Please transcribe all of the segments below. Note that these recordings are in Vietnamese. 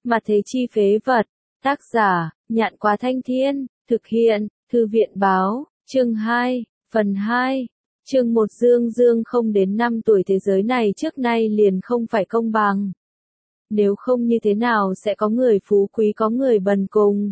Mà thế chi phế vật. Tác giả, Nhạn Quá Thanh Thiên, thực hiện, Thư viện báo, chương 2, phần 2. Chương 1 Dương Dương không đến 5 tuổi thế giới này trước nay liền không phải công bằng. Nếu không như thế nào sẽ có người phú quý có người bần cùng.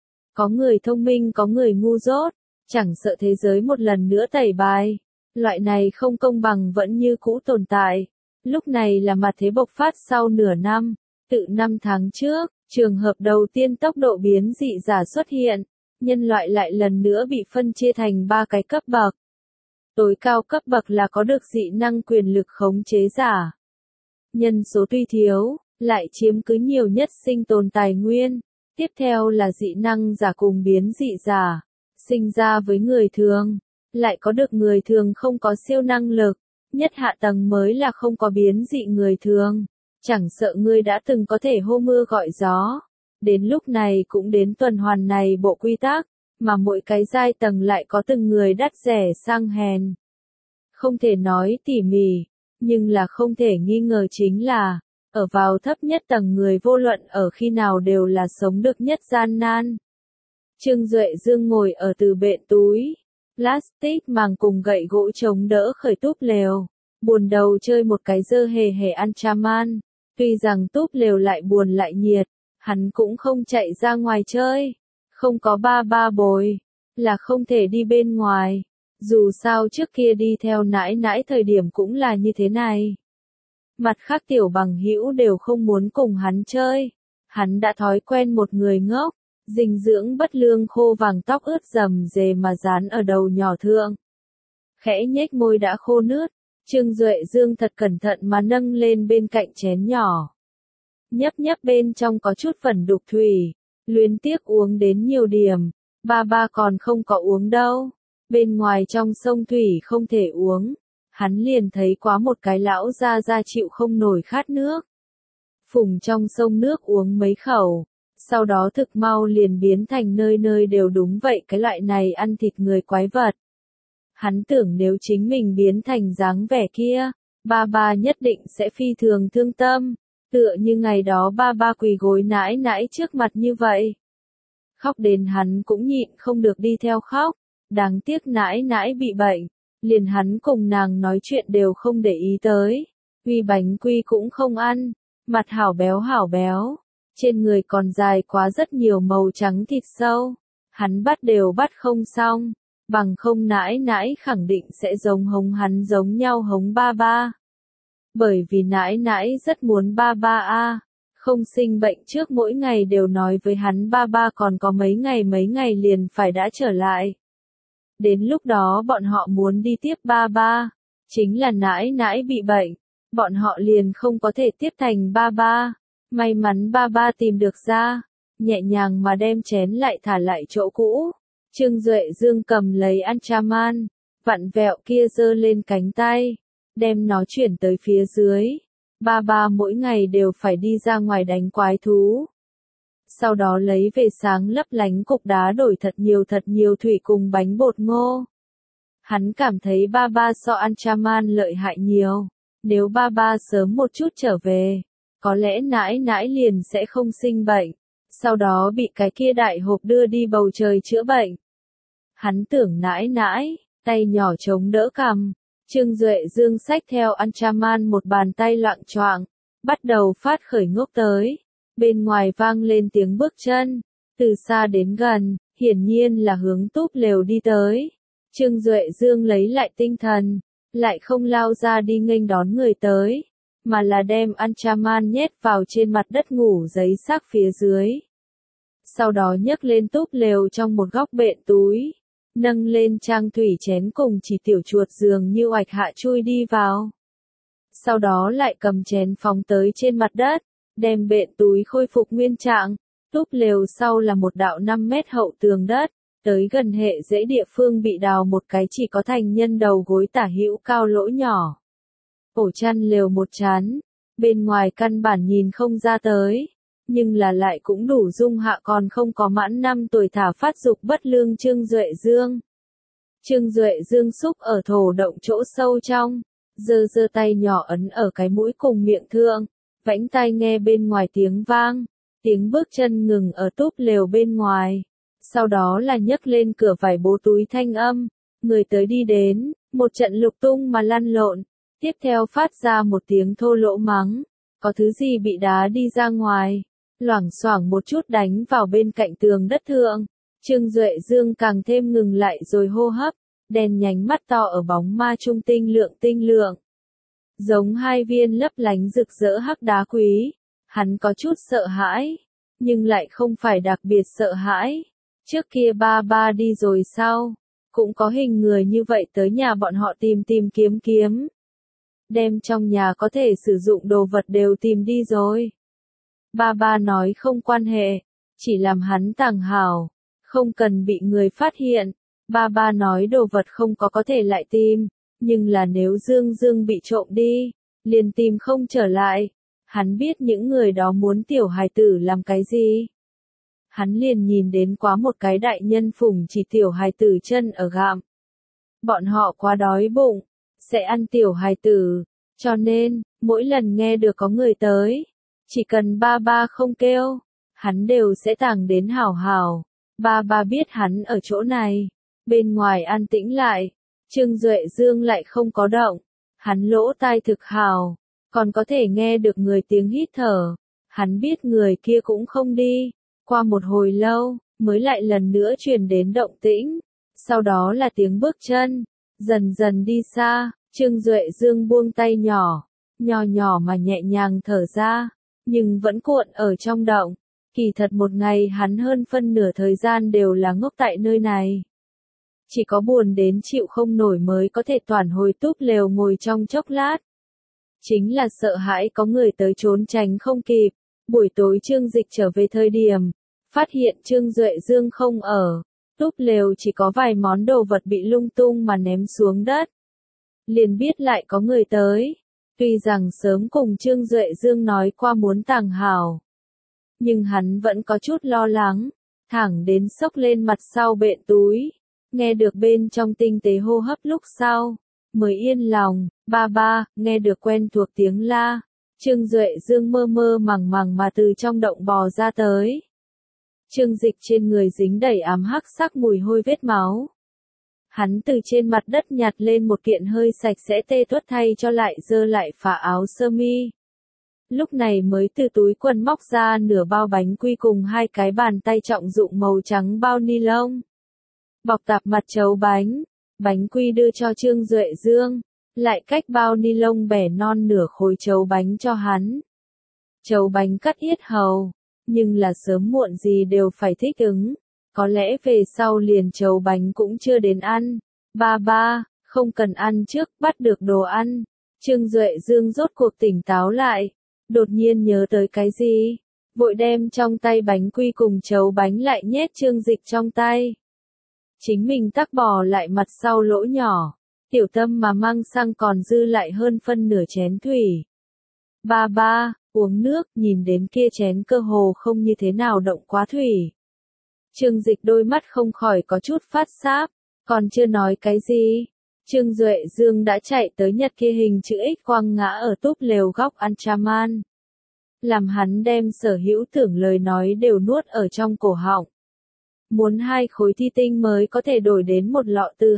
Có người thông minh có người ngu dốt, chẳng sợ thế giới một lần nữa tẩy bài. Loại này không công bằng vẫn như cũ tồn tại. Lúc này là mặt thế bộc phát sau nửa năm, tự 5 tháng trước, trường hợp đầu tiên tốc độ biến dị giả xuất hiện, nhân loại lại lần nữa bị phân chia thành 3 cái cấp bậc. Tối cao cấp bậc là có được dị năng quyền lực khống chế giả. Nhân số tuy thiếu, lại chiếm cứ nhiều nhất sinh tồn tài nguyên. Tiếp theo là dị năng giả cùng biến dị giả, sinh ra với người thường, lại có được người thường không có siêu năng lực. Nhất hạ tầng mới là không có biến dị người thường. Chẳng sợ ngươi đã từng có thể hô mưa gọi gió. Đến lúc này cũng đến tuần hoàn này bộ quy tắc, mà mỗi cái giai tầng lại có từng người đắt rẻ sang hèn. Không thể nói tỉ mỉ, nhưng là không thể nghi ngờ chính là, ở vào thấp nhất tầng người vô luận ở khi nào đều là sống được nhất gian nan. Trương Duệ Dương ngồi ở từ bện túi plastic màng cùng gậy gỗ chống đỡ khởi túp lều, buồn đầu chơi một cái dơ hề hề ăn chaman. Tuy rằng túp lều lại buồn lại nhiệt, hắn cũng không chạy ra ngoài chơi. Không có ba ba bồi, là không thể đi bên ngoài. Dù sao trước kia đi theo nãi nãi thời điểm cũng là như thế này. Mặt khác tiểu bằng hữu đều không muốn cùng hắn chơi. Hắn đã thói quen một người ngốc, dinh dưỡng bất lương khô vàng tóc ướt rầm rề mà dán ở đầu nhỏ thượng. Khẽ nhếch môi đã khô nướt, Trương Duệ Dương thật cẩn thận mà nâng lên bên cạnh chén nhỏ. Nhấp nhấp bên trong có chút phần đục thủy, luyến tiếc uống đến nhiều điểm, ba còn không có uống đâu. Bên ngoài trong sông thủy không thể uống, hắn liền thấy quá một cái lão ra chịu không nổi khát nước. Phùng trong sông nước uống mấy khẩu, sau đó thực mau liền biến thành nơi nơi đều đúng vậy cái loại này ăn thịt người quái vật. Hắn tưởng nếu chính mình biến thành dáng vẻ kia, ba nhất định sẽ phi thường thương tâm, tựa như ngày đó ba quỳ gối nãi nãi trước mặt như vậy. Khóc đến hắn cũng nhịn không được đi theo khóc, đáng tiếc nãi nãi bị bệnh, liền hắn cùng nàng nói chuyện đều không để ý tới, uy bánh quy cũng không ăn, mặt hảo béo, trên người còn dài quá rất nhiều màu trắng thịt sâu, hắn bắt đều bắt không xong. Bằng không nãi nãi khẳng định sẽ giống hống hắn giống nhau hống ba. Bởi vì nãi nãi rất muốn ba không sinh bệnh trước mỗi ngày đều nói với hắn ba còn có mấy ngày liền phải đã trở lại. Đến lúc đó bọn họ muốn đi tiếp ba, chính là nãi nãi bị bệnh, bọn họ liền không có thể tiếp thành ba. May mắn ba tìm được ra, nhẹ nhàng mà đem chén lại thả lại chỗ cũ. Trương Duệ Dương cầm lấy Anchaman, vặn vẹo kia giơ lên cánh tay, đem nó chuyển tới phía dưới. Ba mỗi ngày đều phải đi ra ngoài đánh quái thú. Sau đó lấy về sáng lấp lánh cục đá đổi thật nhiều thủy cùng bánh bột ngô. Hắn cảm thấy ba so Anchaman lợi hại nhiều. Nếu ba sớm một chút trở về, có lẽ nãi nãi liền sẽ không sinh bệnh. Sau đó bị cái kia đại hộp đưa đi bầu trời chữa bệnh. Hắn tưởng nãi nãi, tay nhỏ chống đỡ cằm. Trương Duệ Dương xách theo Anchaman một bàn tay loạng choạng, bắt đầu phát khởi ngốc tới. Bên ngoài vang lên tiếng bước chân, từ xa đến gần, hiển nhiên là hướng túp lều đi tới. Trương Duệ Dương lấy lại tinh thần, lại không lao ra đi nghênh đón người tới, mà là đem Anchaman nhét vào trên mặt đất ngủ giấy xác phía dưới. Sau đó nhấc lên túp lều trong một góc bện túi, nâng lên trang thủy chén cùng chỉ tiểu chuột dường như oạch hạ chui đi vào. Sau đó lại cầm chén phóng tới trên mặt đất, đem bện túi khôi phục nguyên trạng. Túp lều sau là một đạo 5 mét hậu tường đất, tới gần hệ dễ địa phương bị đào một cái chỉ có thành nhân đầu gối tả hữu cao lỗ nhỏ. Ổ chăn lều một chán, bên ngoài căn bản nhìn không ra tới. Nhưng là lại cũng đủ dung hạ còn không có mãn 5 tuổi thả phát dục bất lương Trương Duệ Dương. Trương Duệ Dương xúc ở thổ động chỗ sâu trong, giơ tay nhỏ ấn ở cái mũi cùng miệng thượng, vãnh tai nghe bên ngoài tiếng vang, Tiếng bước chân ngừng ở túp lều bên ngoài. Sau đó là nhấc lên cửa vải bố túi thanh âm. Người tới đi đến, một trận lục tung mà lăn lộn. Tiếp theo phát ra một tiếng thô lỗ mắng. Có thứ gì bị đá đi ra ngoài. Loảng xoảng một chút đánh vào bên cạnh tường đất thượng. Trương Duệ Dương càng thêm ngừng lại rồi hô hấp. Đèn nhánh mắt to ở bóng ma trung tinh lượng. Giống hai viên lấp lánh rực rỡ hắc đá quý. Hắn có chút sợ hãi. Nhưng lại không phải đặc biệt sợ hãi. Trước kia ba đi rồi sao? Cũng có hình người như vậy tới nhà bọn họ tìm kiếm. Đem trong nhà có thể sử dụng đồ vật đều tìm đi rồi. Ba nói không quan hệ. Chỉ làm hắn tàng hảo. Không cần bị người phát hiện. Ba nói đồ vật không có thể lại tìm. Nhưng là nếu Dương bị trộm đi. Liền tìm không trở lại. Hắn biết những người đó muốn tiểu hài tử làm cái gì. Hắn liền nhìn đến quá một cái đại nhân phủng chỉ tiểu hài tử chân ở gặm. Bọn họ quá đói bụng. Sẽ ăn tiểu hài tử. Cho nên, mỗi lần nghe được có người tới. Chỉ cần ba không kêu. Hắn đều sẽ tàng đến hảo hảo. Ba biết hắn ở chỗ này. Bên ngoài an tĩnh lại. Trương Duệ Dương lại không có động. Hắn lỗ tai thực hào. Còn có thể nghe được người tiếng hít thở. Hắn biết người kia cũng không đi. Qua một hồi lâu, mới lại lần nữa truyền đến động tĩnh. Sau đó là tiếng bước chân. Dần dần đi xa. Trương Duệ Dương buông tay nhỏ. Nhỏ mà nhẹ nhàng thở ra. Nhưng vẫn cuộn ở trong động. Kỳ thật một ngày hắn hơn phân nửa thời gian đều là ngốc tại nơi này. Chỉ có buồn đến chịu không nổi mới có thể toàn hồi túp lều ngồi trong chốc lát. Chính là sợ hãi có người tới trốn tránh không kịp. Buổi tối Trương Dịch trở về thời điểm, phát hiện Trương Duệ Dương không ở. Túp lều chỉ có vài món đồ vật bị lung tung mà ném xuống đất. Liền biết lại có người tới. Tuy rằng sớm cùng Trương Duệ Dương nói qua muốn tàng hảo. Nhưng hắn vẫn có chút lo lắng. Thẳng đến xốc lên mặt sau bện túi. Nghe được bên trong tinh tế hô hấp lúc sau. Mới yên lòng. Ba, nghe được quen thuộc tiếng la. Trương Duệ Dương mơ màng mà từ trong động bò ra tới. Trương Dịch trên người dính đầy ám hắc sắc mùi hôi vết máu. Hắn từ trên mặt đất nhặt lên một kiện hơi sạch sẽ tê tuất thay cho lại dơ lại phả áo sơ mi. Lúc này mới từ túi quần móc ra nửa bao bánh quy cùng hai cái bàn tay trọng dụng màu trắng bao ni lông. Bọc tạp mặt chấu bánh. Bánh quy đưa cho Trương Duệ Dương. Lại cách bao ni lông bẻ non nửa khối chấu bánh cho hắn. Chấu bánh cắt yết hầu. Nhưng là sớm muộn gì đều phải thích ứng. Có lẽ về sau liền chấu bánh cũng chưa đến ăn. Ba, không cần ăn trước, bắt được đồ ăn. Trương Duệ Dương rốt cuộc tỉnh táo lại. Đột nhiên nhớ tới cái gì? Vội đem trong tay bánh quy cùng chấu bánh lại nhét Trương Dịch trong tay. Chính mình tắc bò lại mặt sau lỗ nhỏ. Tiểu Tâm mà mang sang còn dư lại hơn phân nửa chén thủy. Ba, uống nước, nhìn đến kia chén cơ hồ không như thế nào động quá thủy. Trương Dịch đôi mắt không khỏi có chút phát sáp, còn chưa nói cái gì. Trương Duệ Dương đã chạy tới nhặt kia hình chữ X quăng ngã ở túp lều góc Anchaman. Làm hắn đem sở hữu tưởng lời nói đều nuốt ở trong cổ họng. Muốn 2 khối thi tinh mới có thể đổi đến một lọ từ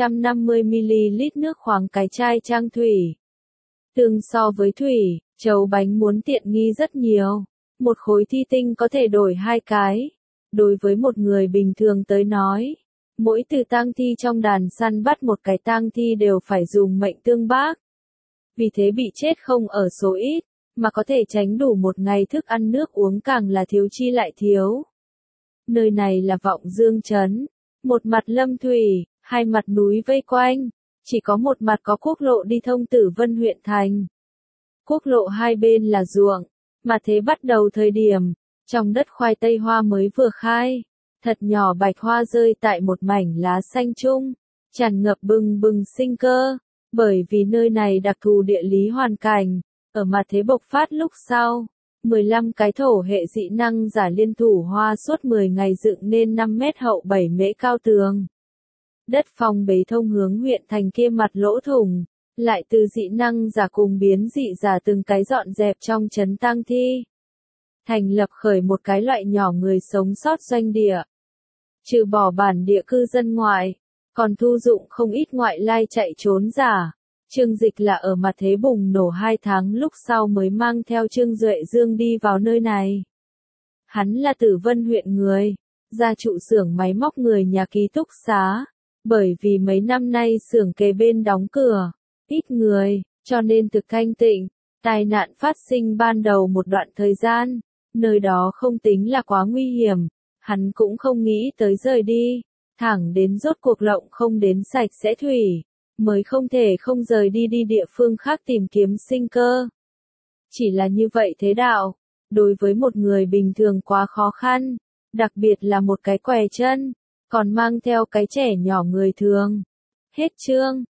250ml nước khoáng cái chai trang thủy. Tương so với thủy, chấu bánh muốn tiện nghi rất nhiều. Một khối thi tinh có thể đổi 2 cái. Đối với một người bình thường tới nói, mỗi từ tang thi trong đàn săn bắt một cái tang thi đều phải dùng mệnh tương bác. Vì thế bị chết không ở số ít, mà có thể tránh đủ một ngày thức ăn nước uống càng là thiếu chi lại thiếu. Nơi này là Vọng Dương Trấn, một mặt lâm thủy, hai mặt núi vây quanh, chỉ có một mặt có quốc lộ đi thông Tử Vân huyện thành. Quốc lộ hai bên là ruộng, mà thế bắt đầu thời điểm, trong đất khoai tây hoa mới vừa khai, thật nhỏ bạch hoa rơi tại một mảnh lá xanh chung, tràn ngập bừng sinh cơ, bởi vì nơi này đặc thù địa lý hoàn cảnh, ở mặt thế bộc phát lúc sau. 15 cái thổ hệ dị năng giả liên thủ hoa suốt 10 ngày dựng nên 5 mét hậu 7 mễ cao tường. Đất phong bế thông hướng huyện thành kia mặt lỗ thủng, lại từ dị năng giả cùng biến dị giả từng cái dọn dẹp trong trấn tang thi. thành lập khởi một cái loại nhỏ người sống sót doanh địa. Trừ bỏ bản địa cư dân ngoại, còn thu dụng không ít ngoại lai chạy trốn giả. Trương Dịch là ở mặt thế bùng nổ 2 tháng lúc sau mới mang theo Trương Duệ Dương đi vào nơi này. Hắn là Tử Vân huyện người, ra trụ xưởng máy móc người nhà ký túc xá. Bởi vì mấy năm nay xưởng kế bên đóng cửa, ít người, cho nên thực thanh tịnh. Tai nạn phát sinh ban đầu một đoạn thời gian, nơi đó không tính là quá nguy hiểm, hắn cũng không nghĩ tới rời đi, thẳng đến rốt cuộc lộng không đến sạch sẽ thủy, mới không thể không rời đi địa phương khác tìm kiếm sinh cơ. Chỉ là như vậy thế đạo, đối với một người bình thường quá khó khăn, đặc biệt là một cái què chân, còn mang theo cái trẻ nhỏ người thường. Hết chương.